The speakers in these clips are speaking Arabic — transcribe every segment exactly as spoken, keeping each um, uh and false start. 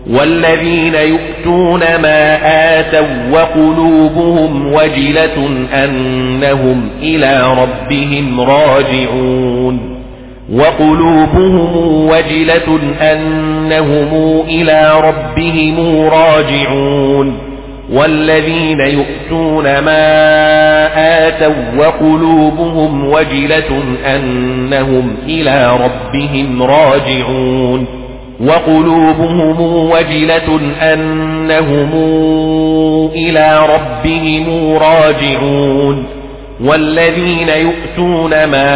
والذين يؤتون ما آتوا وقلوبهم وجلة أنهم إلى ربهم راجعون وقلوبهم وجلة أنهم إلى ربهم راجعون والذين يؤتون ما آتوا وقلوبهم وجلة أنهم إلى ربهم راجعون وقلوبهم وجلة أنهم إلى ربهم راجعون والذين يؤتون ما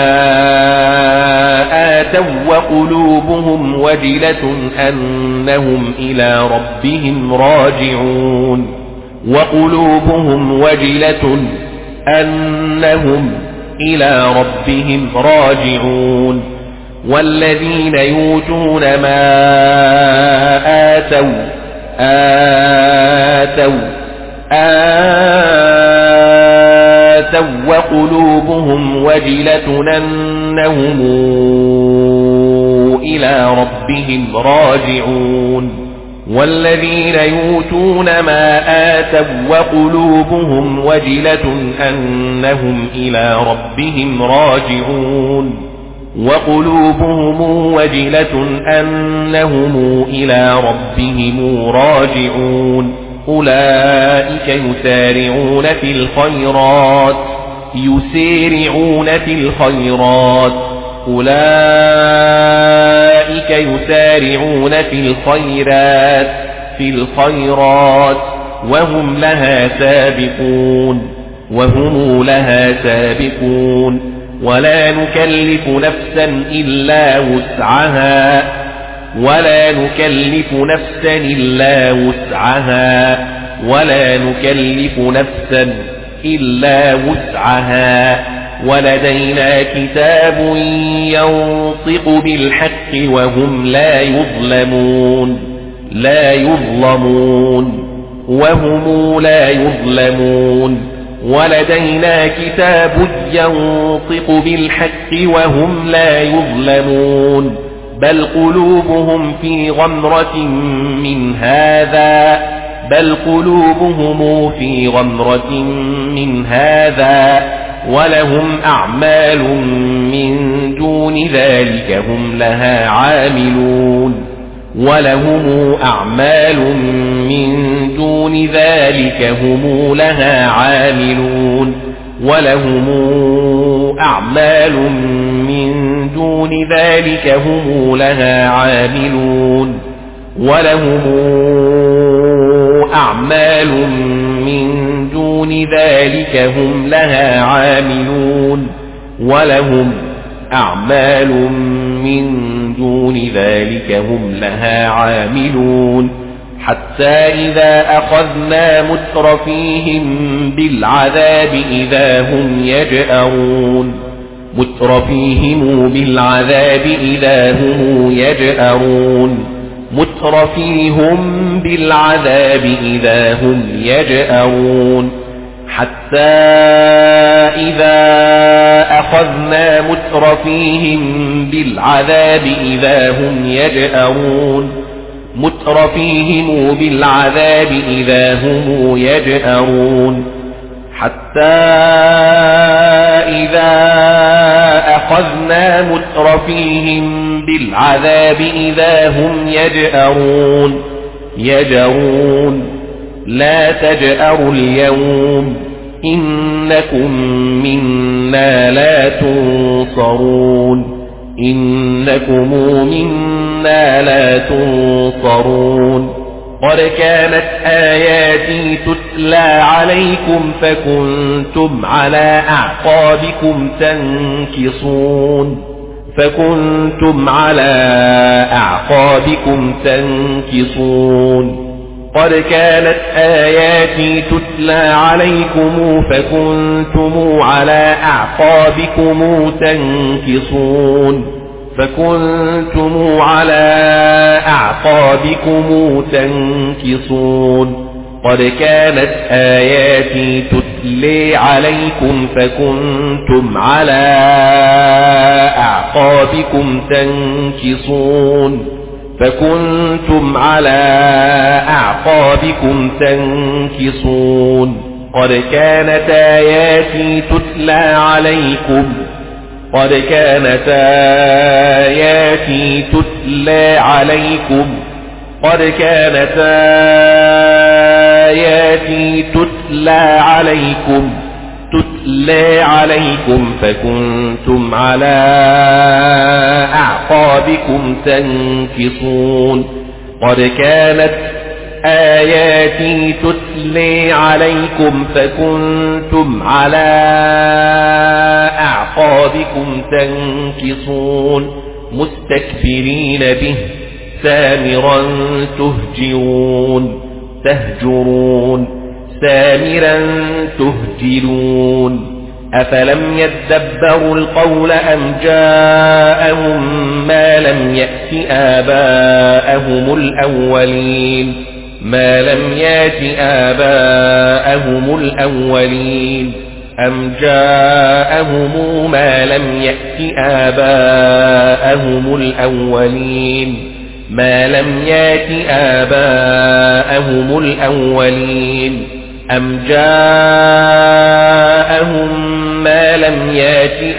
آتوا وقلوبهم وجلة أنهم إلى ربهم راجعون وقلوبهم وجلة أنهم إلى ربهم راجعون والذين يؤتون ما آتوا آتوا آتوا وقلوبهم وجلة أنهم إلى ربهم راجعون والذين يؤتون ما آتوا وقلوبهم وجلة أنهم إلى ربهم راجعون وقلوبهم وجلة أنهم إلى ربهم راجعون أولئك يسارعون في الخيرات يسارعون في الخيرات أولئك يسارعون في الخيرات في الخيرات وهم لها سابقون وهم لها سابقون ولا نكلف نفسا إلا وسعها ولا نكلف نفسا إلا وسعها ولا نكلف نفسا إلا وسعها ولدينا كتاب ينطق بالحق وهم لا يظلمون لا يظلمون وهم لا يظلمون ولدينا كتاب ينطق بالحق وهم لا يظلمون بل قلوبهم في غمرة من هذا بل قلوبهم في غمرة من هذا ولهم أعمال من دون ذلك هم لها عاملون ولهم أعمال من دون ذلك هم لها عاملون ولهم أعمال من دون ذلك هم لها عاملون ولهم أعمال من دون ذلك هم لها عاملون ولهم أعمال من دون ذلك هم لها عاملون حتى إذا أخذنا مترفيهم بالعذاب إذا هم يجأرون مترفيهم بالعذاب إذا هم يجأرون مترفيهم بالعذاب إذا هم يجأرون حتى إذا أخذنا مترفيهم بالعذاب إذا هم يجأرون مترفيهم بالعذاب إذا هم يجأرون حتى إذا أخذنا مترفيهم بالعذاب إذا هم يجأرون يجأرون لا تجأروا اليوم إنكم منا لا تنصرون إنكم منا لا تنصرون قد كانت آياتي تتلى عليكم فكنتم على أعقابكم تنكصون فكنتم على أعقابكم تنكصون قد كانت آياتي تتلى عليكم فكنتم على أعقابكم تنكصون فكنتم على أعقابكم تنكصون قد كانت آياتي تتلى عليكم فكنتم على أعقابكم تنكصون فكنتم على أعقابكم تنكصون قد كانت آياتي تتلى عليكم قد كانت آياتي تتلى عليكم قد كانت آياتي تتلى عليكم تتلى عليكم فكنتم على أعقابكم تنكصون قد كانت آياتي تتلى عليكم فكنتم على أعقابكم تنكصون مستكبرين به سامرا تهجرون تهجرون سامرا تهجرون أفلم يدبروا القول أم جاءهم ما لم يأت آباءهم الأولين ما لم يأت آباءهم الأولين أم جاءهم ما لم يأت آباءهم الأولين ما لم يأت آباءهم الأولين أم جاءهم ما لم يأت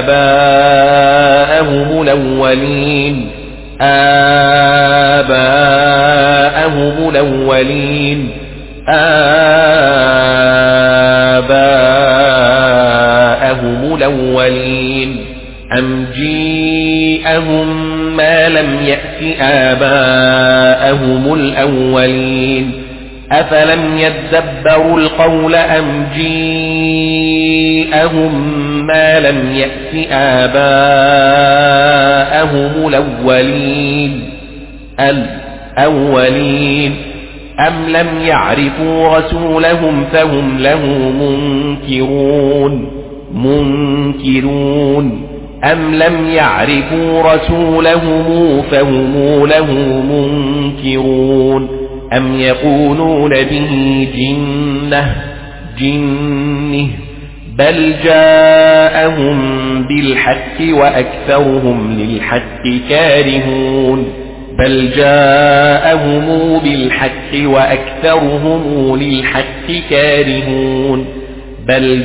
آباءهم الأولين آباءهم الأولين آباءهم الأولين أم جيءهم ما لم يأت آباءهم الأولين أفلم يدبروا القول أم جيءهم ما لم يأت آباءهم الأولين الأولين أم لم يعرفوا رسولهم فهم له منكرون منكرون أم لم يعرفوا رسولهم فهم له منكرون أم يقولون به جنة جنه بل جاءهم بالحق وأكثرهم للحق كارهون بل جاءهم بالحق وأكثرهم للحق كارهون بل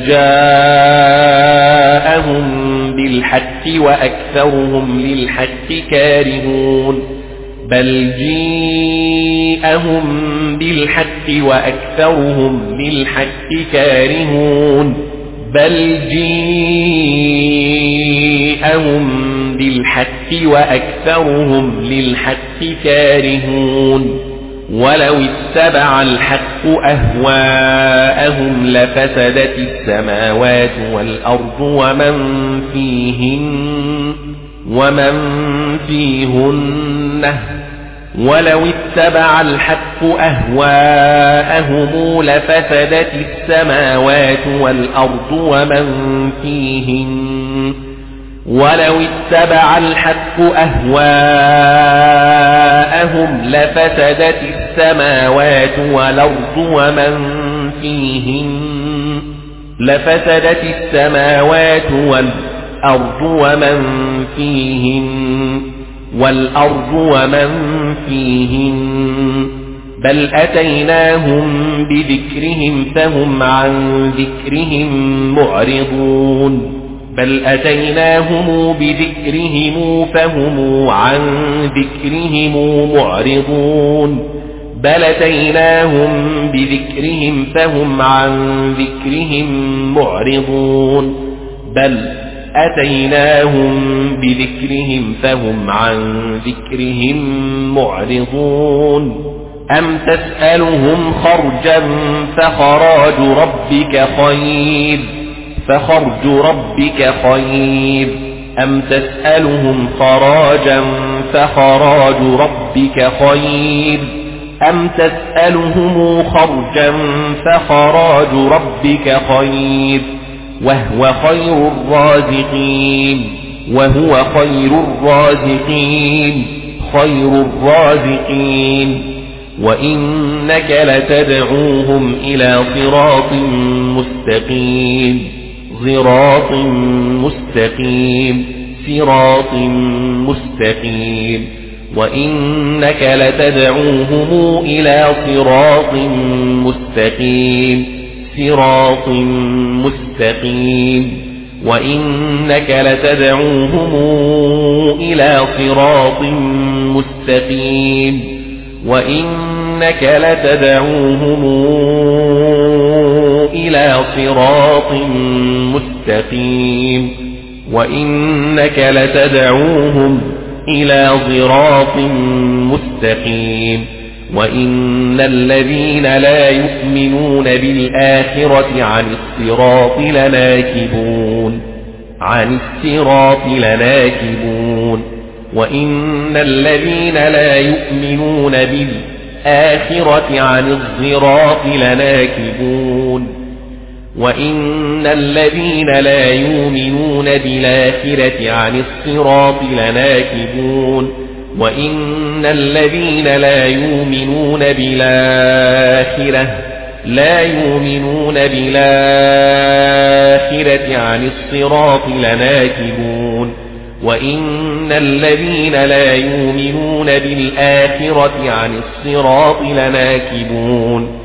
جاءهم بالحق وأكثرهم للحق كارهون بل جيءهم بالحق وأكثرهم للحق كارهون بل جيءهم بالحق وأكثرهم للحق كارهون ولو اتبع الحق أهواءهم لفسدت السماوات والأرض ومن فيهن ومن فيهن ولو اتبع الحق أهواءهم لفسدت السماوات والأرض ومن فيهن ولو اتبع الحق أهواءهم لفسدت السماوات والأرض ومن فيهن لفسدت السماوات والأرض ومن فيهن والأرض ومن فيهن بل أتيناهم بذكرهم فهم عن ذكرهم معرضون بل أتيناهم بذكرهم فهم عن ذكرهم معرضون بل أتيناهم بذكرهم فهم عن ذكرهم معرضون بل أتيناهم بذكرهم فهم عن ذكرهم معرضون أم تسألهم خرجا فخراج ربك خير فخرج ربك خير أم تسألهم خراجا فخراج ربك خير أم تسألهم خرجا فخراج ربك خير وهو خير الرازقين وهو خير الرازقين خير الرازقين وإنك لتدعوهم إلى صراط مستقيم صراط مستقيم صراط مستقيم وإنك لتدعوهم إلى صراط مستقيم صراط مستقيم وإنك لتدعوهم إلى صراط مستقيم وإنك لتدعوهم إلى صراط مستقيم وإنك لتدعوهم إلى صراط مستقيم وإن الذين لا يؤمنون بالآخرة عن الصراط لناكبون عن الصراط لناكبون وإن الذين لا يؤمنون بالآخرة عن الصراط لناكبون وإن الذين لا يؤمنون بالآخرة عن الصراط لناكبون وإن الذين لا يؤمنون بالآخرة لا يؤمنون بالآخرة عن الصراط لناكبون وإن الذين لا يؤمنون بالآخرة عن الصراط لناكبون